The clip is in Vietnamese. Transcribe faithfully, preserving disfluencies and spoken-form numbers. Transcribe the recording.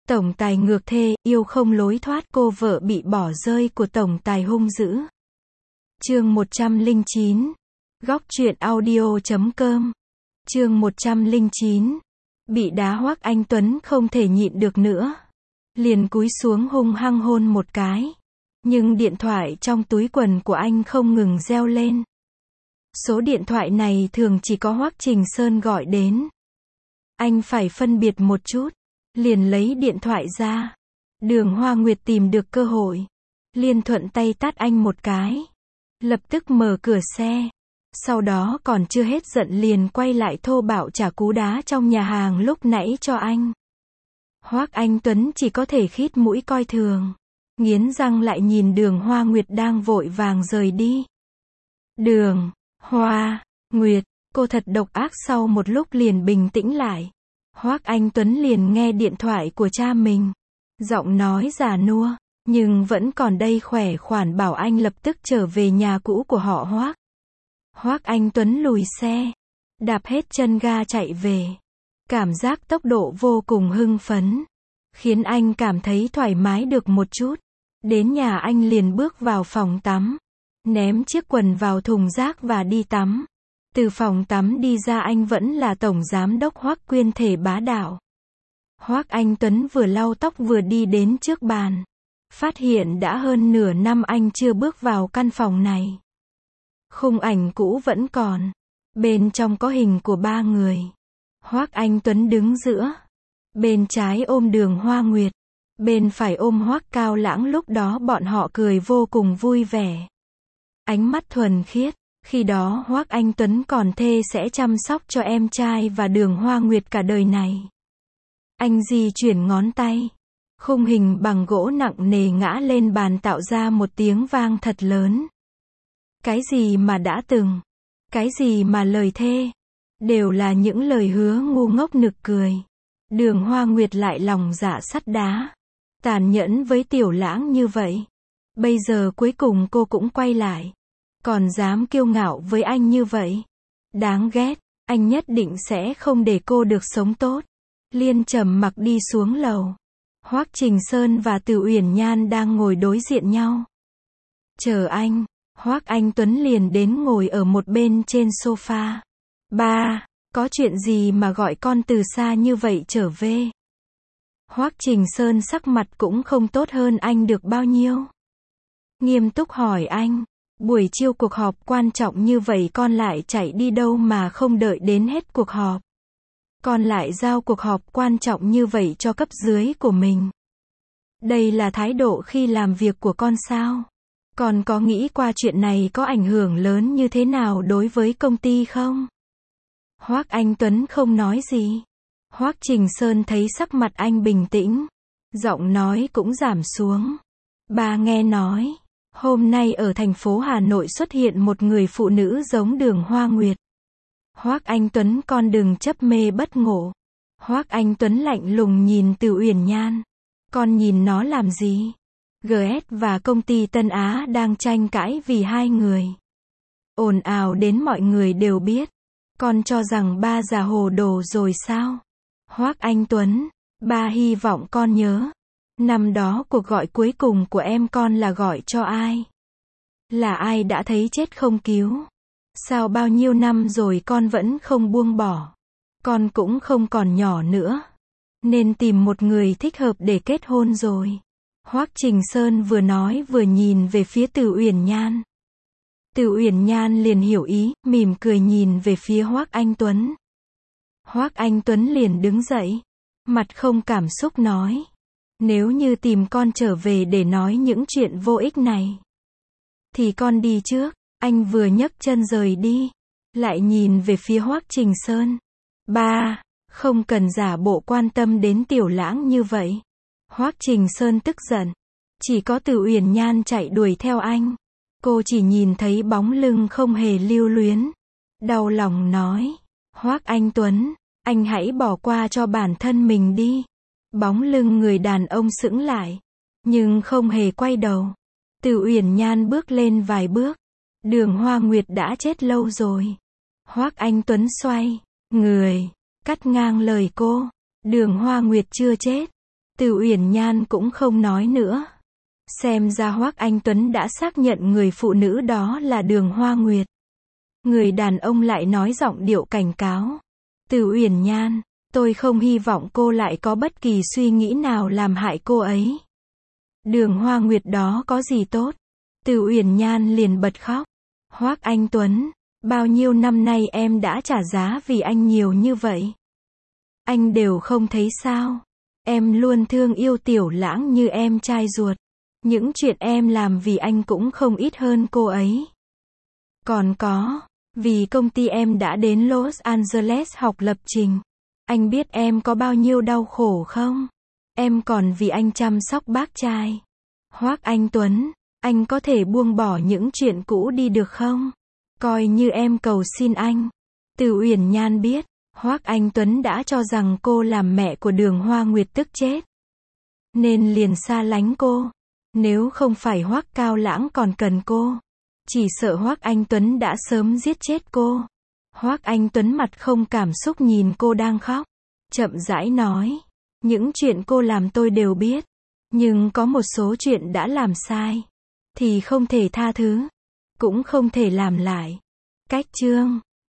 Tổng tài ngược thê, yêu không lối thoát, cô vợ bị bỏ rơi của tổng tài hung dữ. Chương một trăm lẻ chín. Góc truyện audio chấm com. Chương một trăm lẻ chín. Bị đá Hoắc Anh Tuấn không thể nhịn được nữa. Liền cúi xuống hung hăng hôn một cái. Nhưng điện thoại trong túi quần của anh không ngừng reo lên. Số điện thoại này thường chỉ có Hoắc Trình Sơn gọi đến. Anh phải phân biệt một chút. Liền lấy điện thoại ra. Đường Hoa Nguyệt tìm được cơ hội. Liền thuận tay tát anh một cái. Lập tức mở cửa xe. Sau đó còn chưa hết giận liền quay lại thô bạo trả cú đá trong nhà hàng lúc nãy cho anh. Hoắc Anh Tuấn chỉ có thể khít mũi coi thường. Nghiến răng lại nhìn Đường Hoa Nguyệt đang vội vàng rời đi. Đường Hoa Nguyệt, cô thật độc ác. Sau một lúc liền bình tĩnh lại. Hoắc Anh Tuấn liền nghe điện thoại của cha mình. Giọng nói già nua, nhưng vẫn còn đây khỏe khoản bảo anh lập tức trở về nhà cũ của họ Hoắc. Hoắc Anh Tuấn lùi xe, đạp hết chân ga chạy về. Cảm giác tốc độ vô cùng hưng phấn, khiến anh cảm thấy thoải mái được một chút. Đến nhà anh liền bước vào phòng tắm, ném chiếc quần vào thùng rác và đi tắm. Từ phòng tắm đi ra anh vẫn là tổng giám đốc Hoắc Quyên thể bá đạo. Hoắc Anh Tuấn vừa lau tóc vừa đi đến trước bàn. Phát hiện đã hơn nửa năm anh chưa bước vào căn phòng này. Khung ảnh cũ vẫn còn. Bên trong có hình của ba người. Hoắc Anh Tuấn đứng giữa. Bên trái ôm Đường Hoa Nguyệt. Bên phải ôm Hoắc Cao Lãng. Lúc đó bọn họ cười vô cùng vui vẻ. Ánh mắt thuần khiết. Khi đó Hoắc Anh Tuấn còn thề sẽ chăm sóc cho em trai và Đường Hoa Nguyệt cả đời này. Anh di chuyển ngón tay. Khung hình bằng gỗ nặng nề ngã lên bàn tạo ra một tiếng vang thật lớn. Cái gì mà đã từng, cái gì mà lời thề, đều là những lời hứa ngu ngốc nực cười. Đường Hoa Nguyệt lại lòng dạ sắt đá, tàn nhẫn với Tiểu Lãng như vậy. Bây giờ cuối cùng cô cũng quay lại, còn dám kiêu ngạo với anh như vậy. Đáng ghét, anh nhất định sẽ không để cô được sống tốt. Liên trầm mặc đi xuống lầu. Hoắc Trình Sơn và Từ Uyển Nhan đang ngồi đối diện nhau. Chờ anh, Hoắc Anh Tuấn liền đến ngồi ở một bên trên sofa. Ba, có chuyện gì mà gọi con từ xa như vậy trở về? Hoắc Trình Sơn sắc mặt cũng không tốt hơn anh được bao nhiêu. Nghiêm túc hỏi anh, buổi chiều cuộc họp quan trọng như vậy con lại chạy đi đâu mà không đợi đến hết cuộc họp? Con lại giao cuộc họp quan trọng như vậy cho cấp dưới của mình. Đây là thái độ khi làm việc của con sao? Con có nghĩ qua chuyện này có ảnh hưởng lớn như thế nào đối với công ty không? Hoắc Anh Tuấn không nói gì. Hoắc Trình Sơn thấy sắc mặt anh bình tĩnh, giọng nói cũng giảm xuống. Ba nghe nói, hôm nay ở thành phố Hà Nội xuất hiện một người phụ nữ giống Đường Hoa Nguyệt. Hoắc Anh Tuấn con đừng chấp mê bất ngộ. Hoắc Anh Tuấn lạnh lùng nhìn Từ Uyển Nhan. Con nhìn nó làm gì? giê ét và công ty Tân Á đang tranh cãi vì hai người. Ồn ào đến mọi người đều biết. Con cho rằng ba già hồ đồ rồi sao? Hoắc Anh Tuấn, ba hy vọng con nhớ. Năm đó cuộc gọi cuối cùng của em con là gọi cho ai? Là ai đã thấy chết không cứu? Sao bao nhiêu năm rồi con vẫn không buông bỏ? Con cũng không còn nhỏ nữa. Nên tìm một người thích hợp để kết hôn rồi. Hoắc Trình Sơn vừa nói vừa nhìn về phía Từ Uyển Nhan. Từ Uyển Nhan liền hiểu ý, mỉm cười nhìn về phía Hoắc Anh Tuấn. Hoắc Anh Tuấn liền đứng dậy, mặt không cảm xúc nói. Nếu như tìm con trở về để nói những chuyện vô ích này, thì con đi trước. Anh vừa nhấc chân rời đi, lại nhìn về phía Hoắc Trình Sơn. Ba, không cần giả bộ quan tâm đến Tiểu Lãng như vậy. Hoắc Trình Sơn tức giận. Chỉ có Từ Uyển Nhan chạy đuổi theo anh. Cô chỉ nhìn thấy bóng lưng không hề lưu luyến. Đau lòng nói. Hoắc Anh Tuấn, anh hãy bỏ qua cho bản thân mình đi. Bóng lưng người đàn ông sững lại, nhưng không hề quay đầu. Từ Uyển Nhan bước lên vài bước. Đường Hoa Nguyệt đã chết lâu rồi. Hoắc Anh Tuấn xoay người, cắt ngang lời cô. Đường Hoa Nguyệt chưa chết. Từ Uyển Nhan cũng không nói nữa. Xem ra Hoắc Anh Tuấn đã xác nhận người phụ nữ đó là Đường Hoa Nguyệt. Người đàn ông lại nói giọng điệu cảnh cáo. Từ Uyển Nhan, tôi không hy vọng cô lại có bất kỳ suy nghĩ nào làm hại cô ấy. Đường Hoa Nguyệt đó có gì tốt? Từ Uyển Nhan liền bật khóc. Hoắc Anh Tuấn, bao nhiêu năm nay em đã trả giá vì anh nhiều như vậy. Anh đều không thấy sao? Em luôn thương yêu Tiểu Lãng như em trai ruột. Những chuyện em làm vì anh cũng không ít hơn cô ấy. Còn có, vì công ty em đã đến Los Angeles học lập trình. Anh biết em có bao nhiêu đau khổ không? Em còn vì anh chăm sóc bác trai. Hoắc Anh Tuấn, anh có thể buông bỏ những chuyện cũ đi được không? Coi như em cầu xin anh. Từ Uyển Nhan biết, Hoắc Anh Tuấn đã cho rằng cô làm mẹ của Đường Hoa Nguyệt tức chết. Nên liền xa lánh cô. Nếu không phải Hoắc Cao Lãng còn cần cô, chỉ sợ Hoắc Anh Tuấn đã sớm giết chết cô. Hoắc Anh Tuấn mặt không cảm xúc nhìn cô đang khóc. Chậm rãi nói. Những chuyện cô làm tôi đều biết. Nhưng có một số chuyện đã làm sai. Thì không thể tha thứ. Cũng không thể làm lại. Cách chương